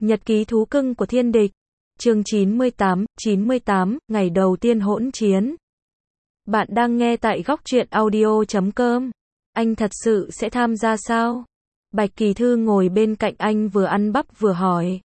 Nhật ký thú cưng của thiên địch. Chương 98, ngày đầu tiên hỗn chiến. Bạn đang nghe tại góc truyện audio.com. Anh thật sự sẽ tham gia sao? Bạch Kỳ Thư ngồi bên cạnh anh vừa ăn bắp vừa hỏi.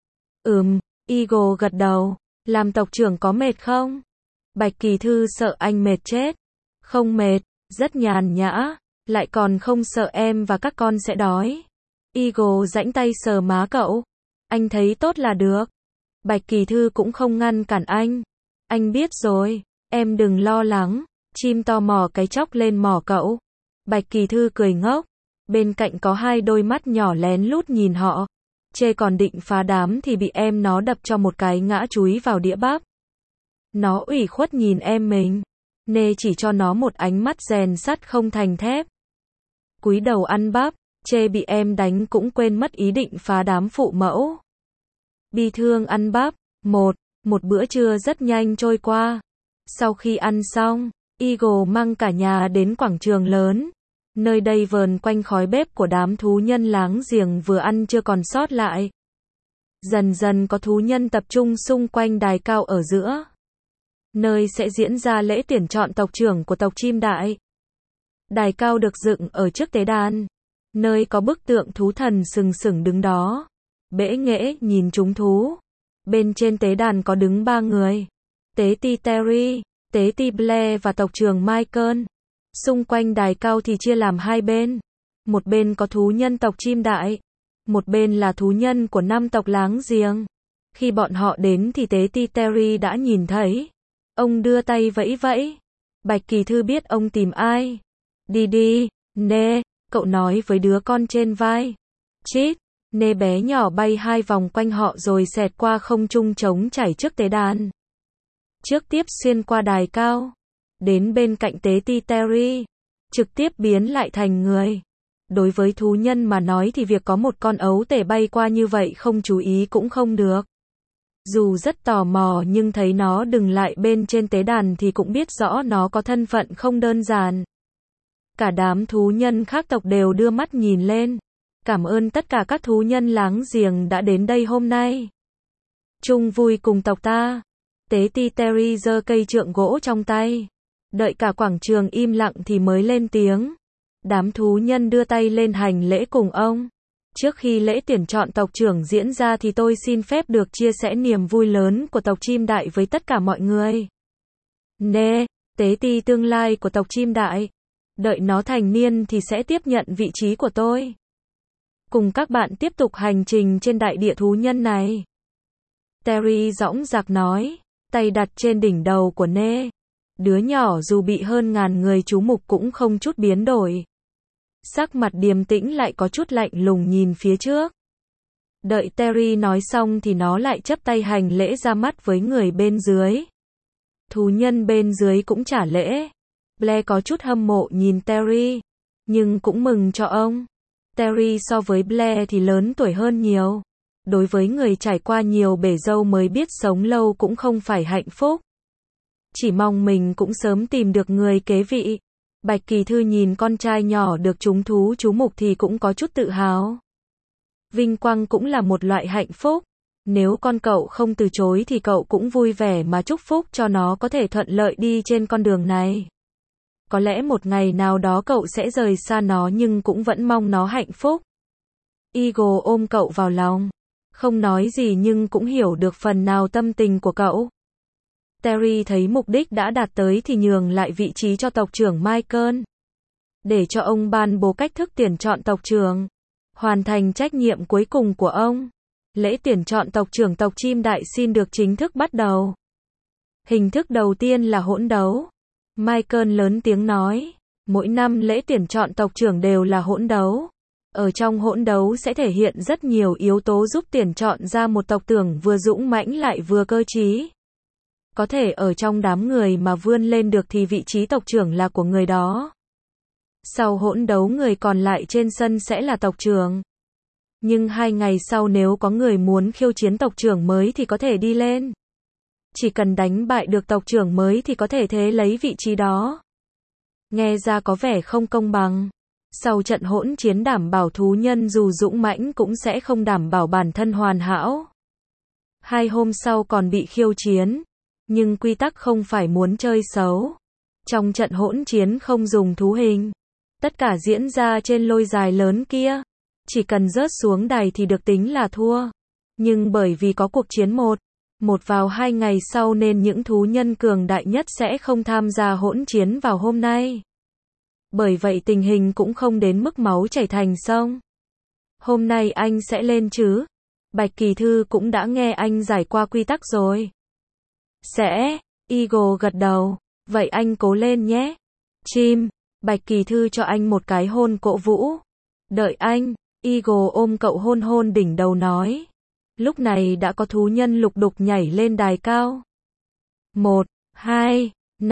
Eagle gật đầu. Làm tộc trưởng có mệt không? Bạch Kỳ Thư sợ anh mệt chết. Không mệt, rất nhàn nhã, lại còn không sợ em và các con sẽ đói. Eagle giãy tay sờ má cậu. Anh thấy tốt là được. Bạch Kỳ Thư cũng không ngăn cản anh. Anh biết rồi, em đừng lo lắng. Chim to mò cái chóc lên mỏ cậu. Bạch Kỳ Thư cười ngốc. Bên cạnh có hai đôi mắt nhỏ lén lút nhìn họ. Chê còn định phá đám thì bị em nó đập cho một cái ngã chúi vào đĩa bắp. Nó ủy khuất nhìn em mình. Nê chỉ cho nó một ánh mắt rèn sắt không thành thép. Cúi đầu ăn bắp. Chê bị em đánh cũng quên mất ý định phá đám phụ mẫu. Bi thương ăn bắp. Một bữa trưa rất nhanh trôi qua. Sau khi ăn xong, Eagle mang cả nhà đến quảng trường lớn. Nơi đây vờn quanh khói bếp của đám thú nhân láng giềng vừa ăn chưa còn sót lại. Dần dần có thú nhân tập trung xung quanh đài cao ở giữa. Nơi sẽ diễn ra lễ tuyển chọn tộc trưởng của tộc chim đại. Đài cao được dựng ở trước tế đàn. Nơi có bức tượng thú thần sừng sững đứng đó. Bẽ nghễ nhìn chúng thú. Bên trên tế đàn có đứng ba người. Tế ti Terry, tế ti Blair và tộc trưởng Michael. Xung quanh đài cao thì chia làm hai bên. Một bên có thú nhân tộc chim đại. Một bên là thú nhân của 5 tộc láng giềng. Khi bọn họ đến thì tế ti Terry đã nhìn thấy. Ông đưa tay vẫy vẫy. Bạch Kỳ Thư biết ông tìm ai. Đi, Nê, cậu nói với đứa con trên vai. Chít, Nê bé nhỏ bay 2 vòng quanh họ rồi xẹt qua không trung trống chảy trước tế đàn. Trước tiếp xuyên qua đài cao. Đến bên cạnh tế ti Terry. Trực tiếp biến lại thành người. Đối với thú nhân mà nói thì việc có một con ấu tể bay qua như vậy không chú ý cũng không được. Dù rất tò mò nhưng thấy nó dừng lại bên trên tế đàn thì cũng biết rõ nó có thân phận không đơn giản. Cả đám thú nhân khác tộc đều đưa mắt nhìn lên. Cảm ơn tất cả các thú nhân láng giềng đã đến đây hôm nay. Chung vui cùng tộc ta. Tế ti Terry giơ cây trượng gỗ trong tay. Đợi cả quảng trường im lặng thì mới lên tiếng. Đám thú nhân đưa tay lên hành lễ cùng ông. Trước khi lễ tuyển chọn tộc trưởng diễn ra thì tôi xin phép được chia sẻ niềm vui lớn của tộc chim đại với tất cả mọi người. Nê, tế ti tương lai của tộc chim đại. Đợi nó thành niên thì sẽ tiếp nhận vị trí của tôi. Cùng các bạn tiếp tục hành trình trên đại địa thú nhân này. Terry dõng dạc nói, tay đặt trên đỉnh đầu của Nê. Đứa nhỏ dù bị hơn ngàn người chú mục cũng không chút biến đổi. Sắc mặt điềm tĩnh lại có chút lạnh lùng nhìn phía trước. Đợi Terry nói xong thì nó lại chắp tay hành lễ ra mắt với người bên dưới. Thú nhân bên dưới cũng trả lễ. Blair có chút hâm mộ nhìn Terry, nhưng cũng mừng cho ông. Terry so với Blair thì lớn tuổi hơn nhiều. Đối với người trải qua nhiều bể dâu mới biết sống lâu cũng không phải hạnh phúc. Chỉ mong mình cũng sớm tìm được người kế vị. Bạch Kỳ Thư nhìn con trai nhỏ được chúng thú chú mục thì cũng có chút tự hào. Vinh quang cũng là một loại hạnh phúc. Nếu con cậu không từ chối thì cậu cũng vui vẻ mà chúc phúc cho nó có thể thuận lợi đi trên con đường này. Có lẽ một ngày nào đó cậu sẽ rời xa nó nhưng cũng vẫn mong nó hạnh phúc. Eagle ôm cậu vào lòng. Không nói gì nhưng cũng hiểu được phần nào tâm tình của cậu. Terry thấy mục đích đã đạt tới thì nhường lại vị trí cho tộc trưởng Michael. Để cho ông ban bố cách thức tuyển chọn tộc trưởng. Hoàn thành trách nhiệm cuối cùng của ông. Lễ tuyển chọn tộc trưởng tộc chim đại xin được chính thức bắt đầu. Hình thức đầu tiên là hỗn đấu. Michael lớn tiếng nói. Mỗi năm lễ tuyển chọn tộc trưởng đều là hỗn đấu. Ở trong hỗn đấu sẽ thể hiện rất nhiều yếu tố giúp tuyển chọn ra một tộc trưởng vừa dũng mãnh lại vừa cơ trí. Có thể ở trong đám người mà vươn lên được thì vị trí tộc trưởng là của người đó. Sau hỗn đấu người còn lại trên sân sẽ là tộc trưởng. Nhưng 2 ngày sau nếu có người muốn khiêu chiến tộc trưởng mới thì có thể đi lên. Chỉ cần đánh bại được tộc trưởng mới thì có thể thế lấy vị trí đó. Nghe ra có vẻ không công bằng. Sau trận hỗn chiến đảm bảo thú nhân dù dũng mãnh cũng sẽ không đảm bảo bản thân hoàn hảo. 2 hôm sau còn bị khiêu chiến. Nhưng quy tắc không phải muốn chơi xấu. Trong trận hỗn chiến không dùng thú hình. Tất cả diễn ra trên lôi dài lớn kia. Chỉ cần rớt xuống đài thì được tính là thua. Nhưng bởi vì có cuộc chiến một vào 2 ngày sau nên những thú nhân cường đại nhất sẽ không tham gia hỗn chiến vào hôm nay. Bởi vậy tình hình cũng không đến mức máu chảy thành sông. Hôm nay anh sẽ lên chứ? Bạch Kỳ Thư cũng đã nghe anh giải qua quy tắc rồi. Sẽ, Eagle gật đầu. Vậy anh cố lên nhé. Chim, Bạch Kỳ Thư cho anh một cái hôn cổ vũ. Đợi anh, Eagle ôm cậu hôn hôn đỉnh đầu nói. Lúc này đã có thú nhân lục đục nhảy lên đài cao. 1, 2,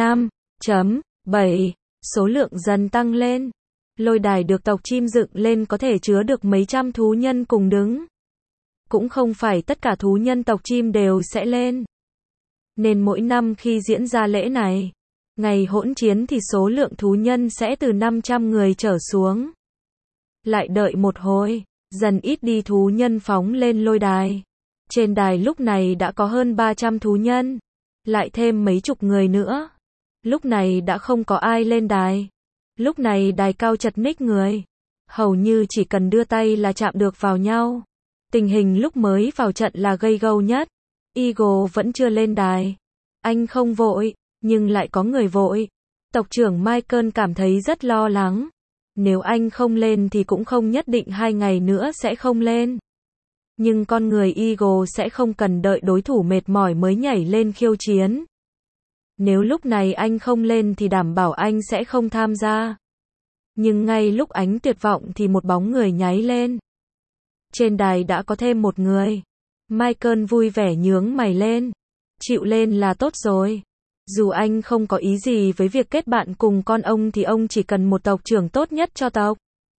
5.7, số lượng dần tăng lên. Lôi đài được tộc chim dựng lên có thể chứa được mấy trăm thú nhân cùng đứng. Cũng không phải tất cả thú nhân tộc chim đều sẽ lên. Nên mỗi năm khi diễn ra lễ này, ngày hỗn chiến thì số lượng thú nhân sẽ từ 500 người trở xuống. Lại đợi một hồi, dần ít đi thú nhân phóng lên lôi đài. Trên đài lúc này đã có hơn 300 thú nhân. Lại thêm mấy chục người nữa. Lúc này đã không có ai lên đài. Lúc này đài cao chật ních người. Hầu như chỉ cần đưa tay là chạm được vào nhau. Tình hình lúc mới vào trận là gây gâu nhất. Eagle vẫn chưa lên đài. Anh không vội, nhưng lại có người vội. Tộc trưởng Michael cảm thấy rất lo lắng. Nếu anh không lên thì cũng không nhất định 2 ngày nữa sẽ không lên. Nhưng con người Eagle sẽ không cần đợi đối thủ mệt mỏi mới nhảy lên khiêu chiến. Nếu lúc này anh không lên thì đảm bảo anh sẽ không tham gia. Nhưng ngay lúc ánh tuyệt vọng thì một bóng người nháy lên. Trên đài đã có thêm một người. Michael vui vẻ nhướng mày lên. Chịu lên là tốt rồi. Dù anh không có ý gì với việc kết bạn cùng con ông thì ông chỉ cần một tộc trưởng tốt nhất cho tộc.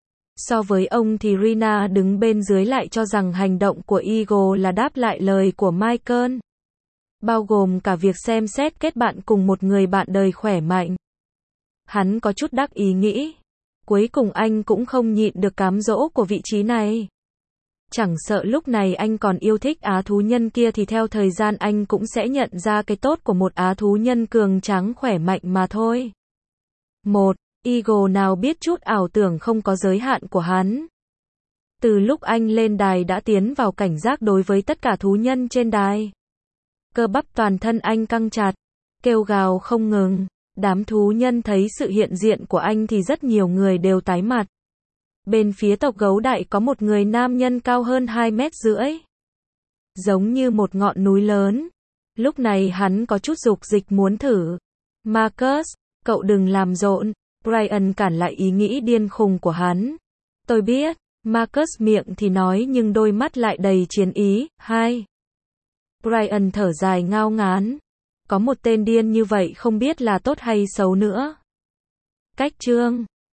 So với ông thì Rina đứng bên dưới lại cho rằng hành động của Eagle là đáp lại lời của Michael. Bao gồm cả việc xem xét kết bạn cùng một người bạn đời khỏe mạnh. Hắn có chút đắc ý nghĩ. Cuối cùng anh cũng không nhịn được cám dỗ của vị trí này. Chẳng sợ lúc này anh còn yêu thích á thú nhân kia thì theo thời gian anh cũng sẽ nhận ra cái tốt của một á thú nhân cường tráng khỏe mạnh mà thôi. Một, Eagle nào biết chút ảo tưởng không có giới hạn của hắn. Từ lúc anh lên đài đã tiến vào cảnh giác đối với tất cả thú nhân trên đài. Cơ bắp toàn thân anh căng chặt, kêu gào không ngừng. Đám thú nhân thấy sự hiện diện của anh thì rất nhiều người đều tái mặt. Bên phía tộc gấu đại có một người nam nhân cao hơn 2,5 mét. Giống như một ngọn núi lớn. Lúc này hắn có chút dục dịch muốn thử. Marcus, cậu đừng làm rộn. Brian cản lại ý nghĩ điên khùng của hắn. Tôi biết. Marcus miệng thì nói nhưng đôi mắt lại đầy chiến ý. 2. Brian thở dài ngao ngán. Có một tên điên như vậy không biết là tốt hay xấu nữa. Cách chương